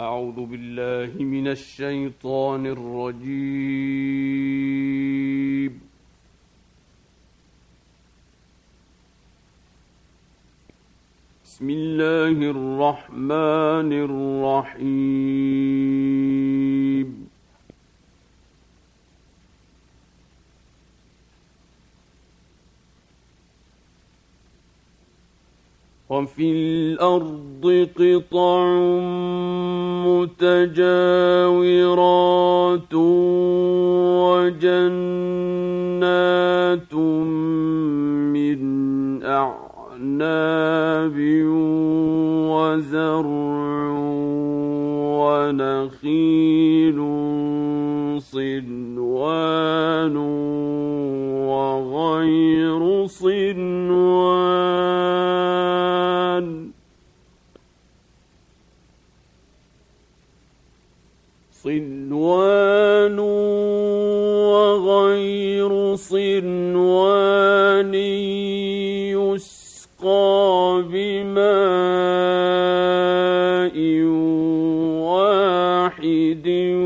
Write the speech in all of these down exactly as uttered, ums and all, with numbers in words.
أعوذ بالله من الشيطان الرجيم. بسم الله الرحمن الرحيم. وفي الأرض قطع متجاورات وجنات من أعناب وزرع ونخيل صنوان وغير صنوان صنوان وغير صنوان يسقى بماء واحد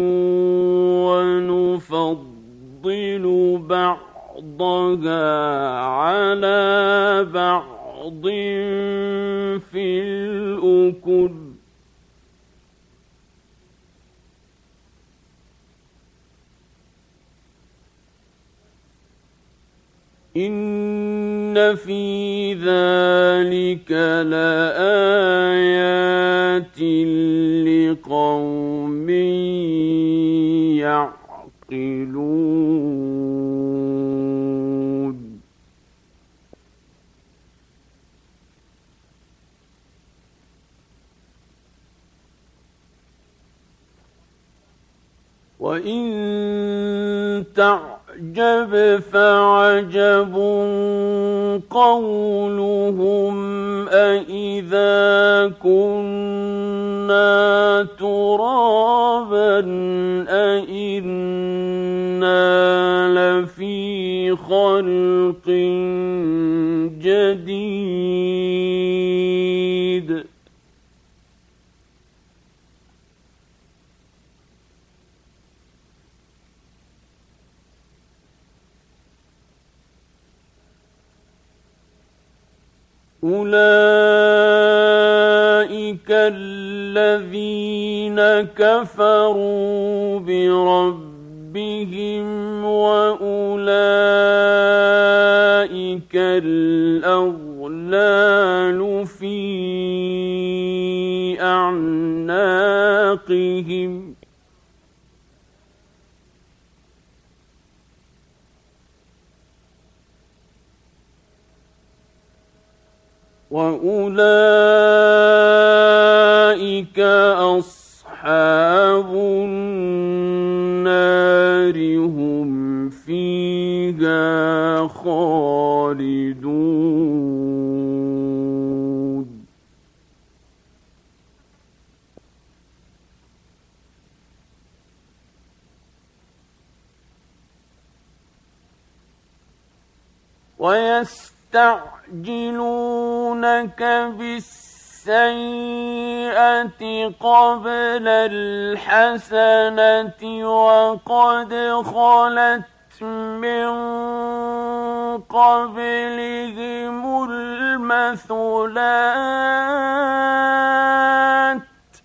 ونفضل بعضها على بعض في الأكل إن في ذلك لآيات لقوم يعقلون. وإن تعجب فعجب قولهم أإذا كنا ترابا أإنا لفي خلق جديد أولئك الذين كفروا بربهم وأولئك الأغلال في أعناقهم وأولئك أصحاب النار هم فيها خالدون. ويستعجلونك بالسيئة قبل الحسنة وقد خلت من قبلهم المثلات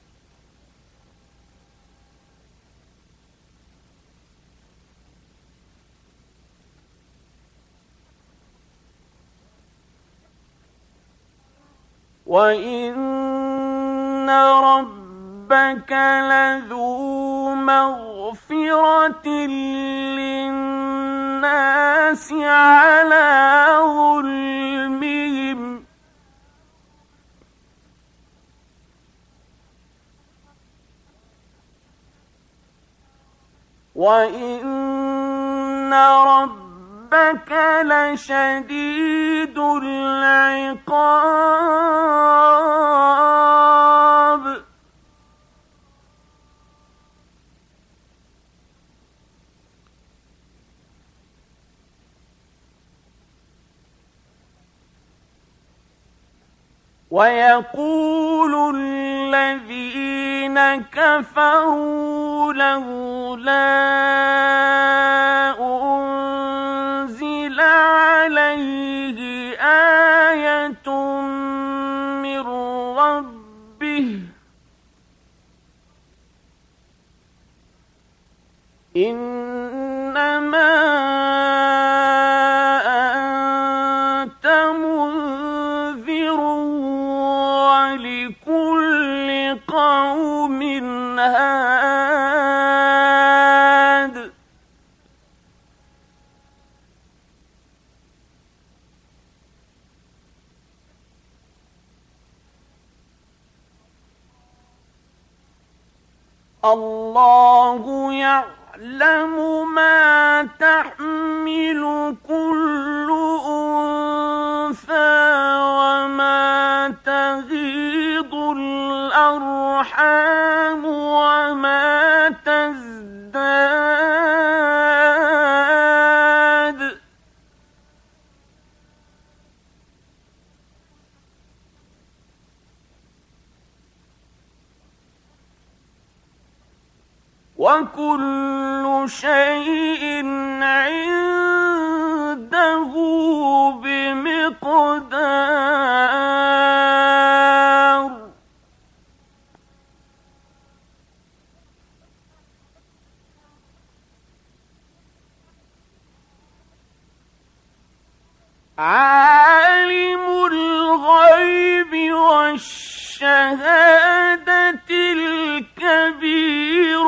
وإن ربك لذو مغفرة للناس على ظلمهم وإن ربك لشديد العقاب ويقول الذين الذين كفروا لولا أنزل عليه آية من ربه إنما أنت منذر ولكل قوم هاد الله يعلم ما تحمل كل أنثى وما تغيض الأرحام وما تزداد وكل شيء عنده بمقدار عالم الغيب والشهادة الكبير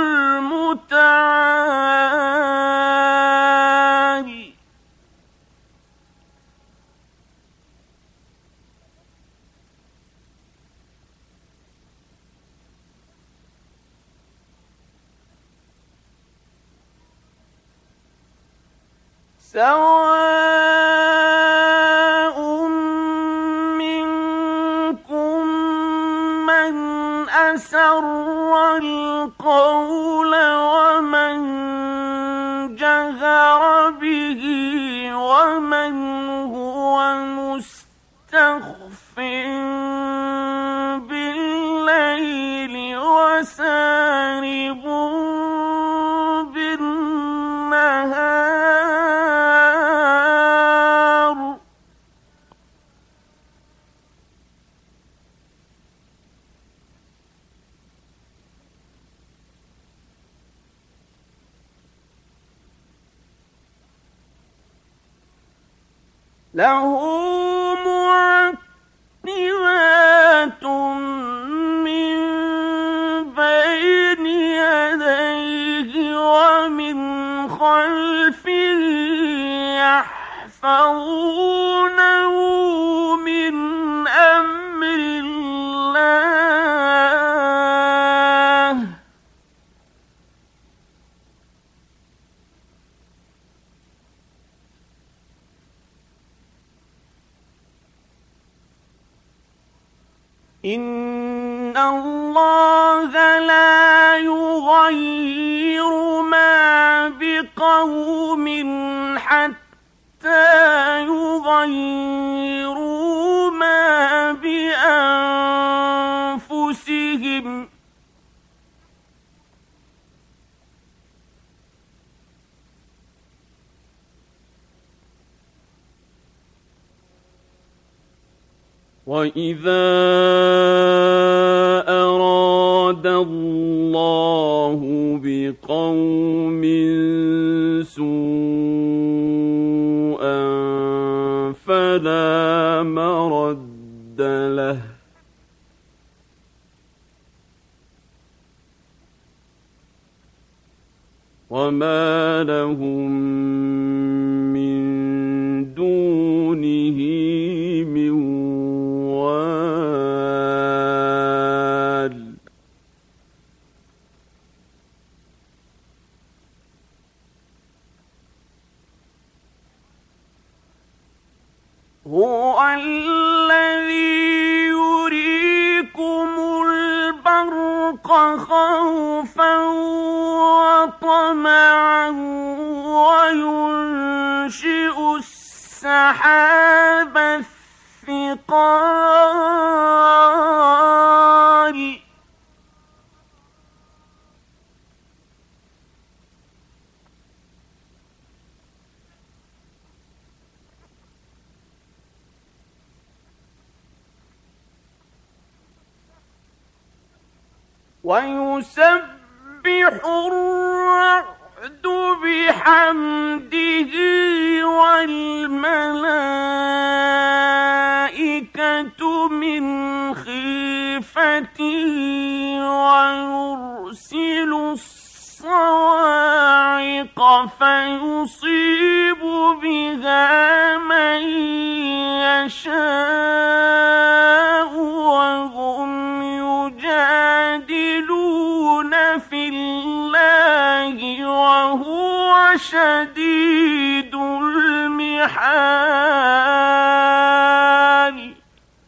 المتعال سواء منكم من أسر القول ومن جهر به ومن هو مستخف بالليل وسارب بالنهار له معقبات من بين يديه ومن خلفه يحفظونه من أمر الله إن الله لا يغير ما بقوم حتى يغيروا ما بأنفسهم وَإِذَا أَرَادَ اللَّهُ بِقَوْمٍ سُوءًا فَلَا مَرَدَّ لَهُ وَمَا لَهُم مِّن دُونِهِ مِن وَالٍ هُوَ الَّذِي يُرِيكُمُ الْبَرْقَ خَوْفًا وَطَمَعًا وَيُنشِئُ السَّحَابَ الثِّقَالَ ويسبح الرعد بحمده والملائكة من خيفته ويرسل الصواعق فيصيب بها من يشاء وهم يجادلون في الله وهو شديد المحال.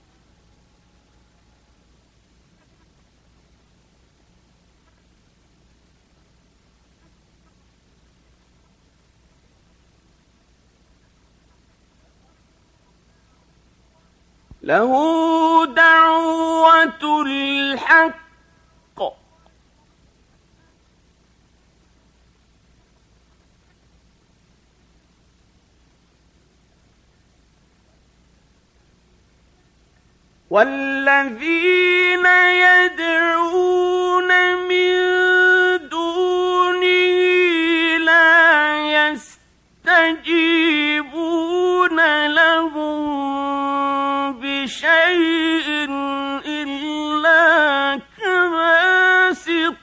له دعوة الحق والذين يدعون من دونه لا يستجيبون لهم بشيء إلا كباسط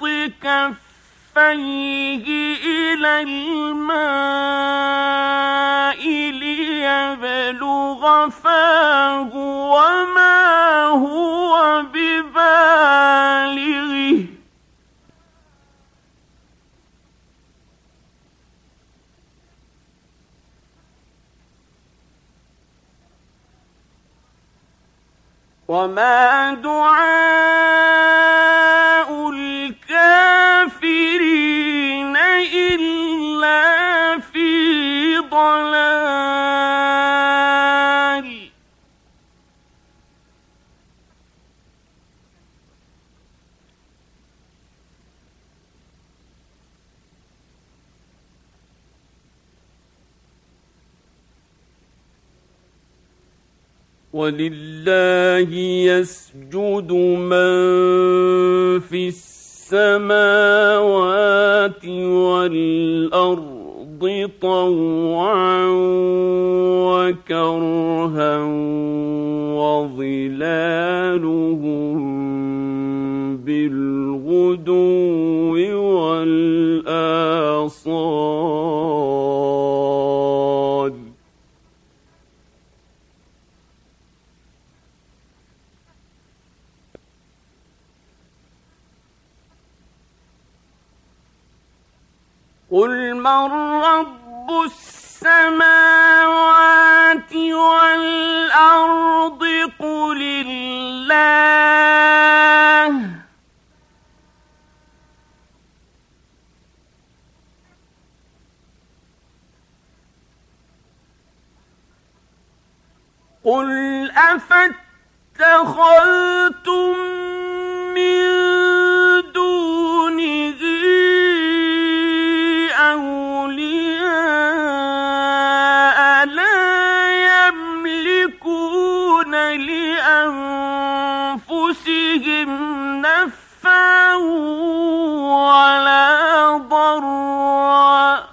كفيه إلى الماء ليبلغ فاه وما هو ببالغه وما دعاء الكافرين إلا في ضلال. ولله يسجد من في السماوات والأرض طوعا وكرها وظلالهم بالغدو والآصال. قل من رب السماوات والأرض قل الله قل أفاتخذتم من دونه أولياء لا يملكون لأنفسهم نفعا ولا ضرا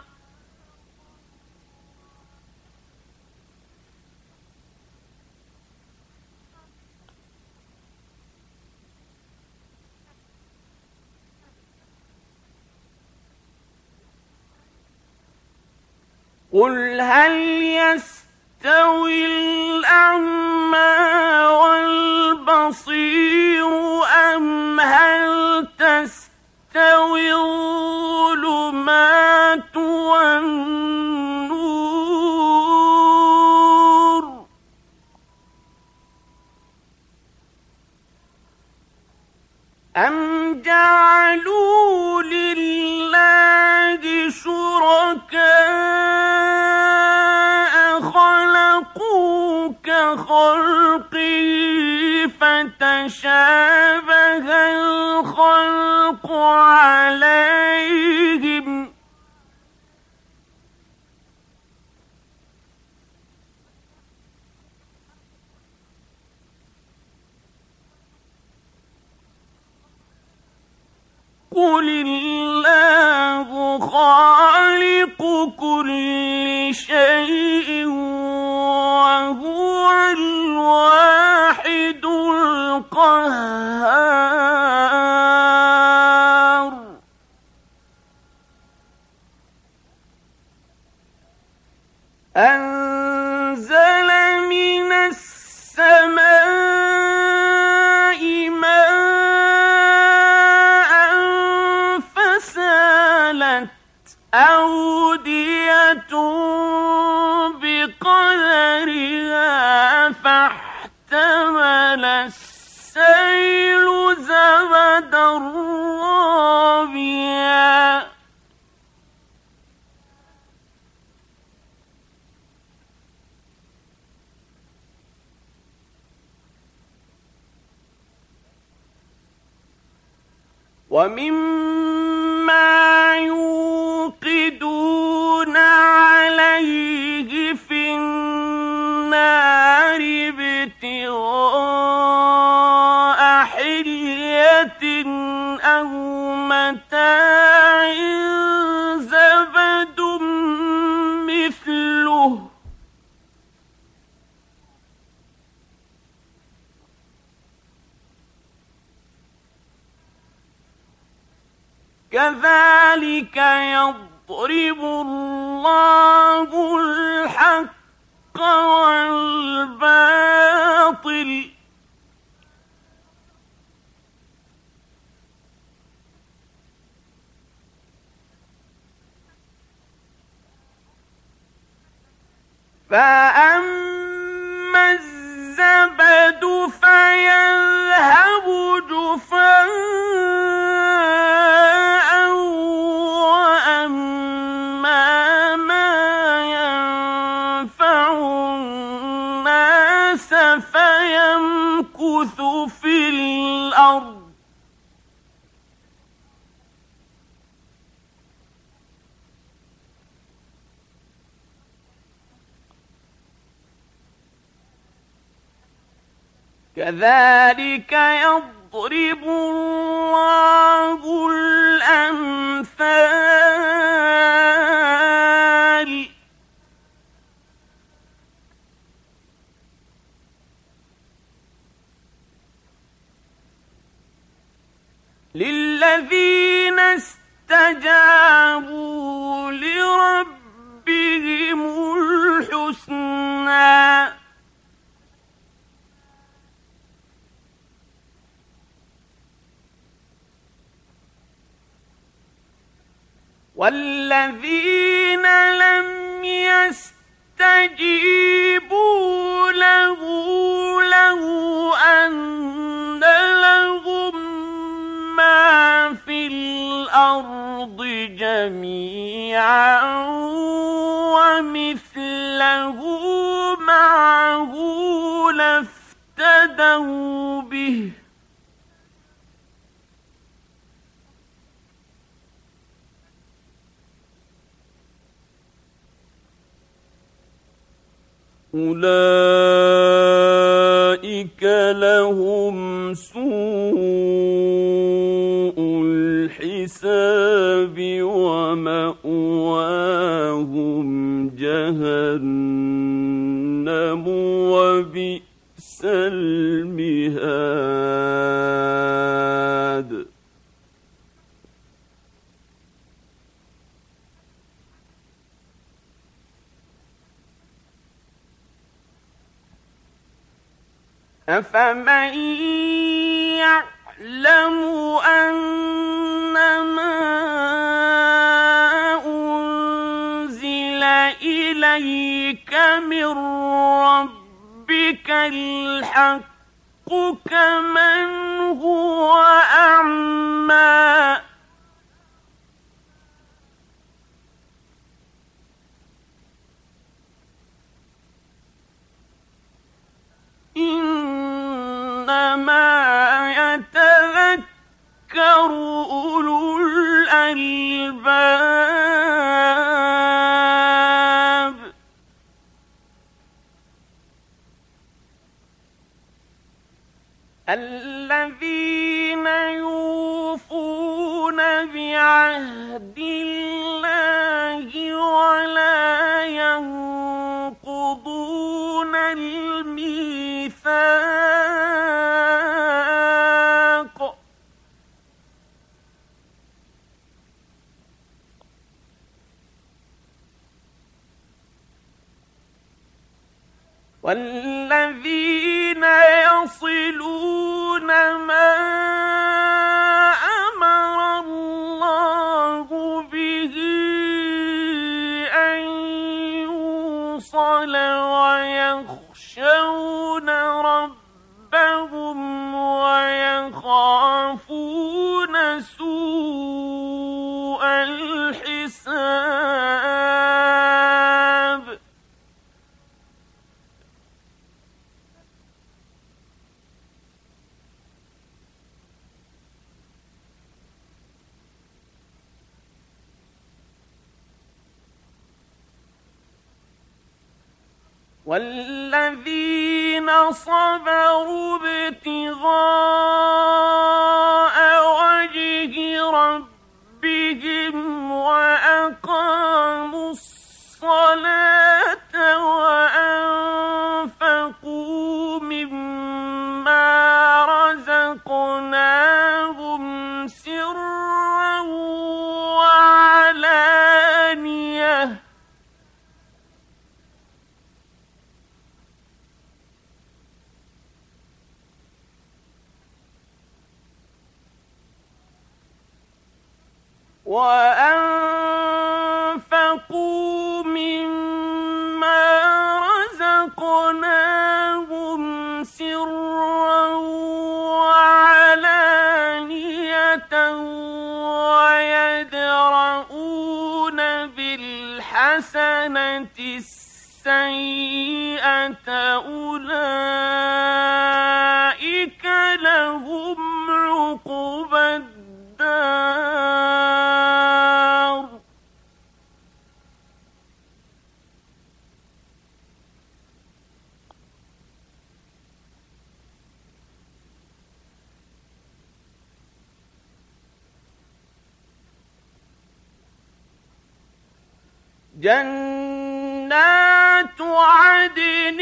قل هل يستوي الأعمى والبصير أم هل تستوي الظلمات والنور أم جعلوا لله شركاء خلقوا كخلقه فتشابه الخلق عليهم قل الله خالق كل شيء وهو الواحد القهار أنزل من السماء ماء فسالت أودية بقدرها فاحتمل السيل زبدا رابيا ومما يوقدون عليه في النار ابتغاء حلية أو متاع زبد مثله كذلك يضرب الله الحق والباطل فأما الزبد فيذهب جفاء وأما ما ينفع الناس فيمكث في الأرض كذلك يضرب الله الأمثال للذين استجابوا لربهم الحسنى والذين لم يستجيبوا له لو أن لهم ما في الأرض جميعا ومثله معه لافتدوا به أولئك لهم سوء الحساب ومأواهم جهنم وبئس المهاد أفمن يعلم أنما أنزل إليك من ربك الحق كمن هو أعمى إنما يتذكر أولو الألباب الذين يوفون بعهد الله ولا ينقضون الميثاق والذين يصلون ما أمر الله به أن يوصل ويخشون ربهم ويخافون سوء الحساب والذين صبروا ابتغاء وجه ربهم وأقاموا الصلاة وأنفقوا مما رزقناهم سرا وعلانية وأنفقوا مما رزقناهم سرا وعلانية ويدرؤون بالحسنة السيئة أولئك لهم عقبى الدار جنات عدن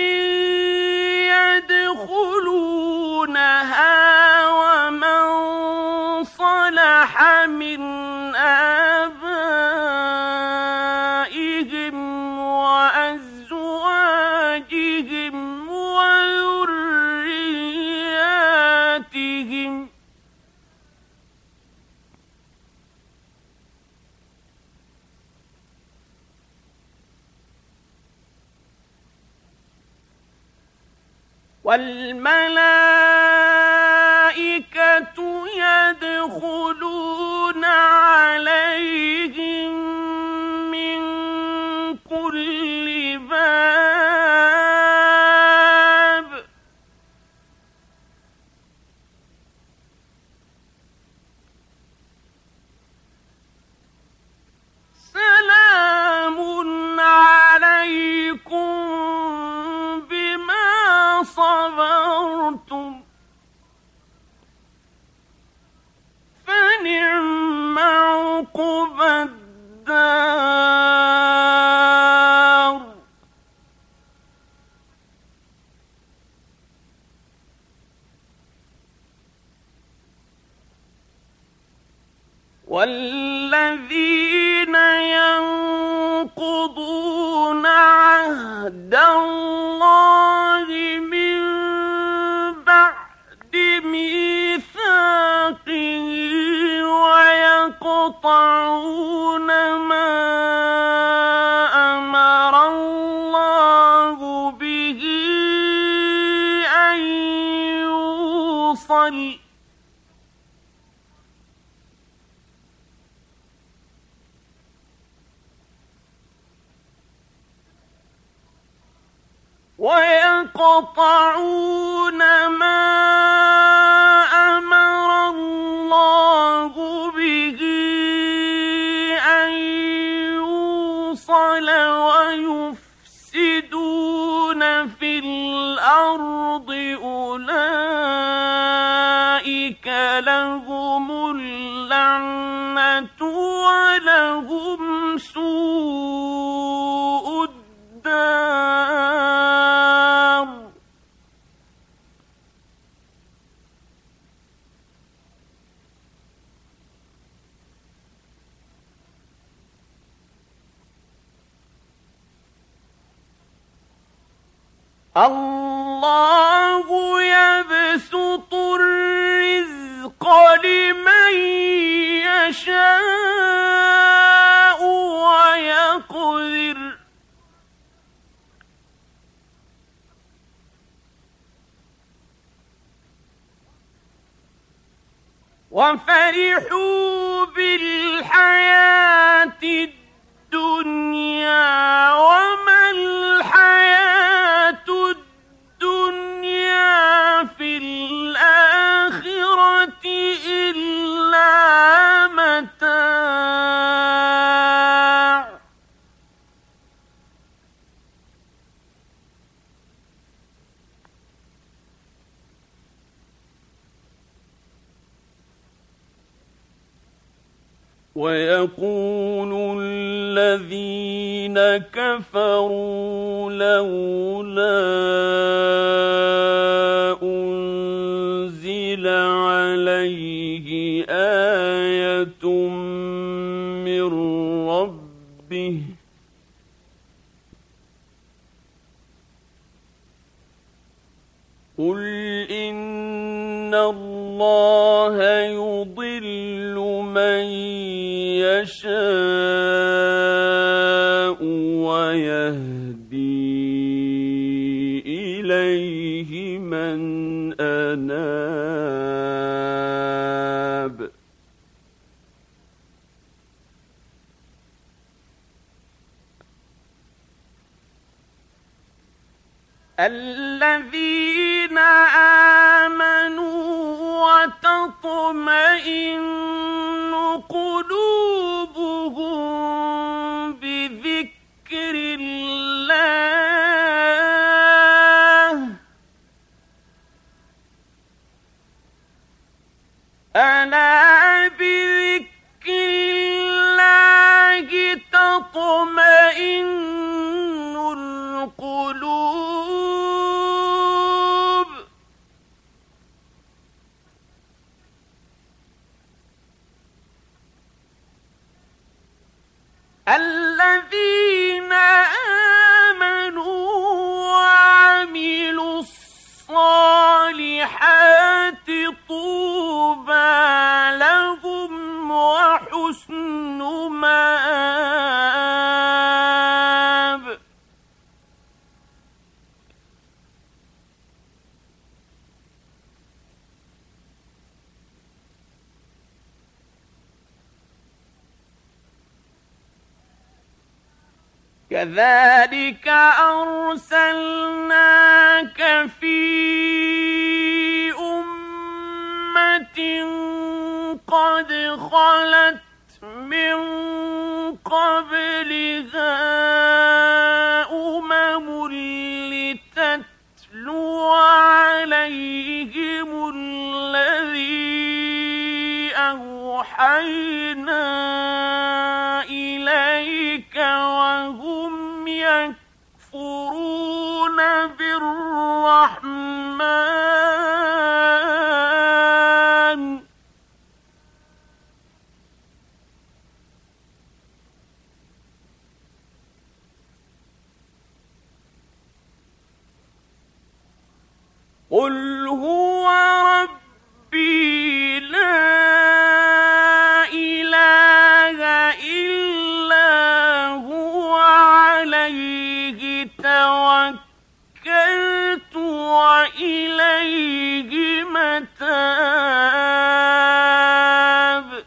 يدخلونها ومن صلح من آبائهم وأزواجهم وذرياتهم والملائكة يدخلون عليهم من كل باب سلام عليكم بما صبرتم فنعم عقبى الدار والذين ينقضون عهد الله من بعد ميثاقه ويقطعون ما أمر الله به أن يوصل ويقطعون ما أمر الله به أن يوصل ويفسدون في الأرض أولئك لهم اللعنة الله يبسط الرزق لمن يشاء ويقدر وفرحوا بالحياة الدنيا وما الحياة الدنيا في الآخرة إلا متاع ويقول الذين كفروا لولا أنزل عليه آية من ربه قل إن الله يضل من يشاء ويهدي إليه من أناب الذين آمنوا وتطمئن قلوبهم بذكر الله ألا بذكر الله تطمئن القلوب الذين آمنوا وعملوا الصالحات طوبى لهم وحسن مآب كذلك أرسلناك في أمة قد خلت من قبلها أمم لتتلو عليهم الذي أوحينا إليك وهم يكفرون بالرحمن قل هو ربي لا إله إلا هو عليه توكلت وإليه متاب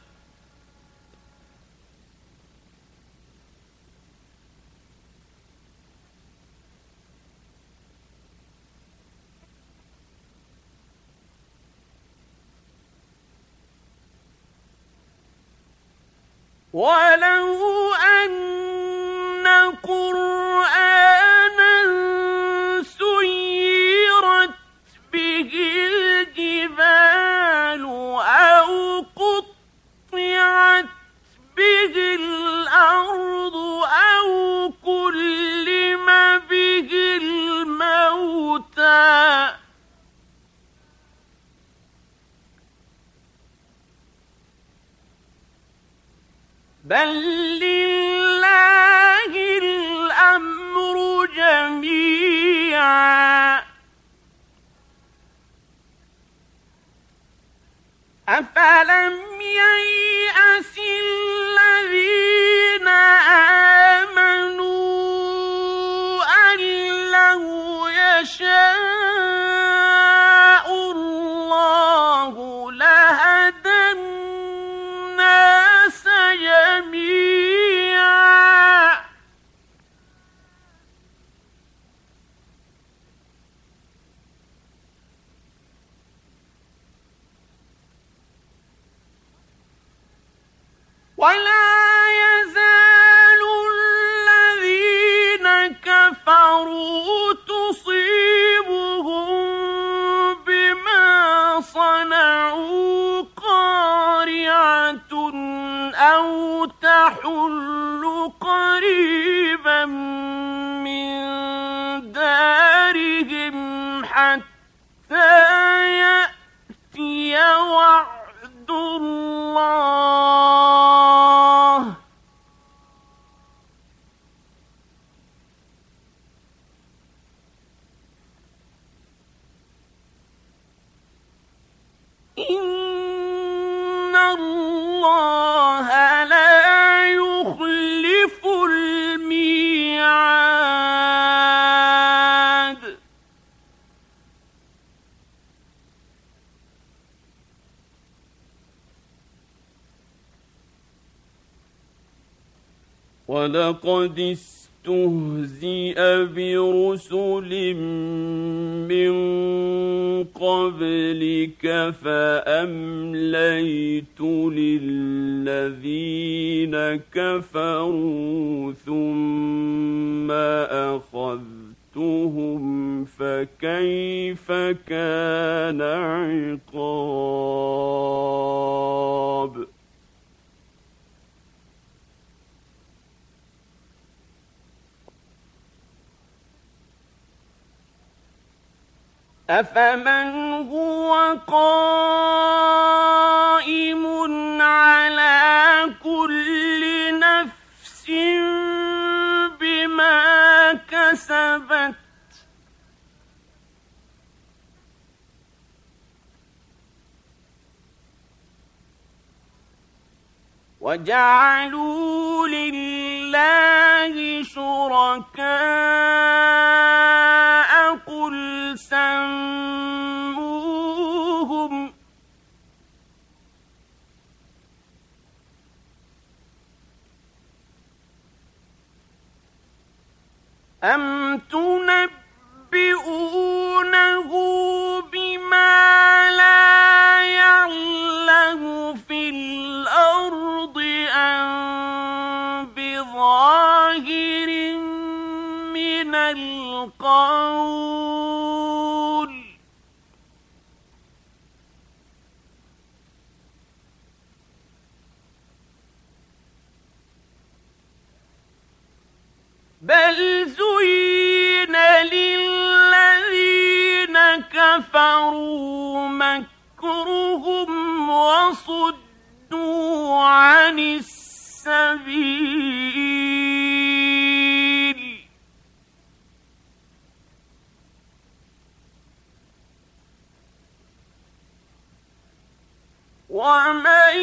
ولو أن قرآنا سيرت به الجبال أو قطعت به الأرض أو كلم به الموتى بل لله الأمر جميعا أفلم ييأس الذين آمنوا أن لو يشاء الله لهدى الناس جميعا ولا يزال الذين كفروا تصيبهم بما صنعوا قارعة أو تحل قريبا من دارهم حتى يأتي وعد الله إن الله لا يخلف الميعاد ولقد استهزئ برسل من قبلك فأمليت للذين كفروا ثم أخذتهم فكيف كان عقاب أفمن هو قائم على كل نفس بما كسبت وجعلوا لله شركاء قل سموهم أم تنبئونه بما لا يعلم في الأرض أم بظاهر من القول بل زين للذين كفروا مكرهم وصدوا عن السبيل ومن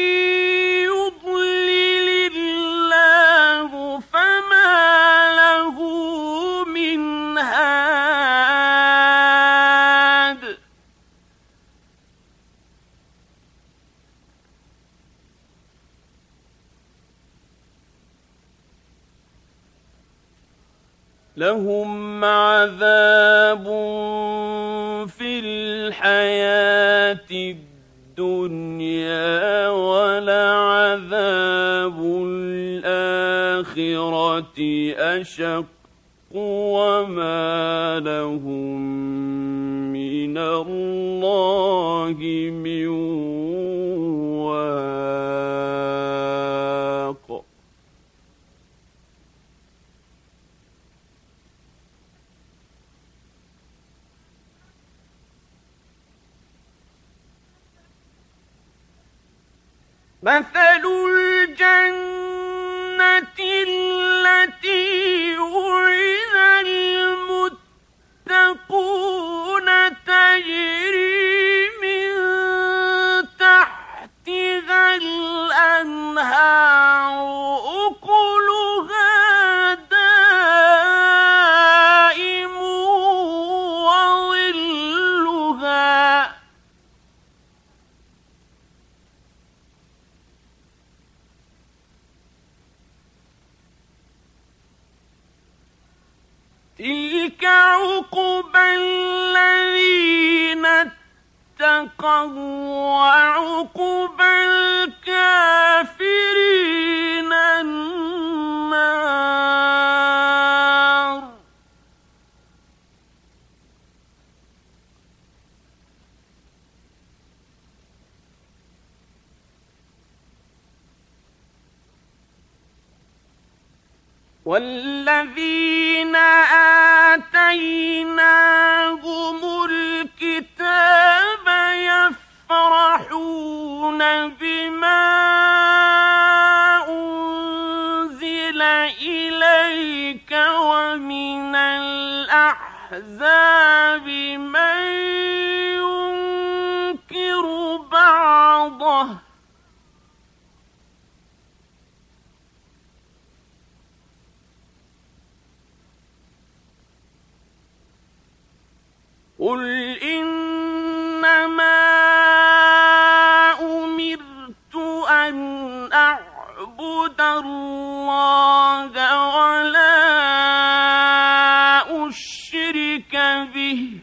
يضلل الله فما له من هاد لهم عذاب في الحياة الدنيا ولعذاب الآخرة أشق وما لهم من الله من واق مثل الجنة التي وعد المتقون تجري من تحتها ذلك عقبى الذين اتقوا وعقبى الكافرين النار. والذين آتيناهم الكتاب يفرحون بما أنزل إليك ومن الأحزاب من ينكر بعضه قل إنما أمرت أن أعبد الله ولا أشرك به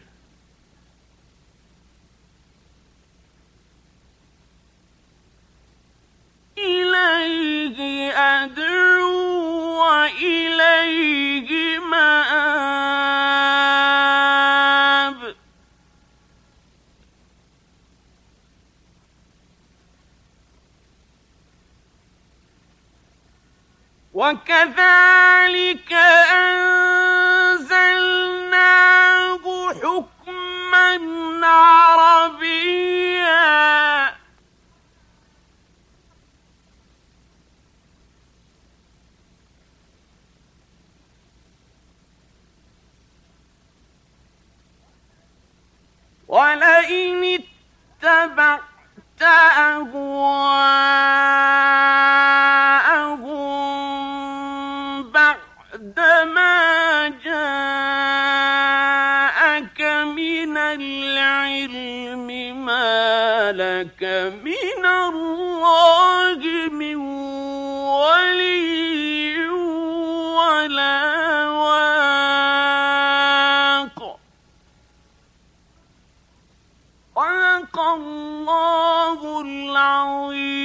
إليه أدعو وإليه مآب. وكذلك أنزلناه حكما عربيا ولئن اتبعت أهواءهم بعدما جاءك من العلم ما لك من الله من ولي ولا واق. صدق الله العظيم.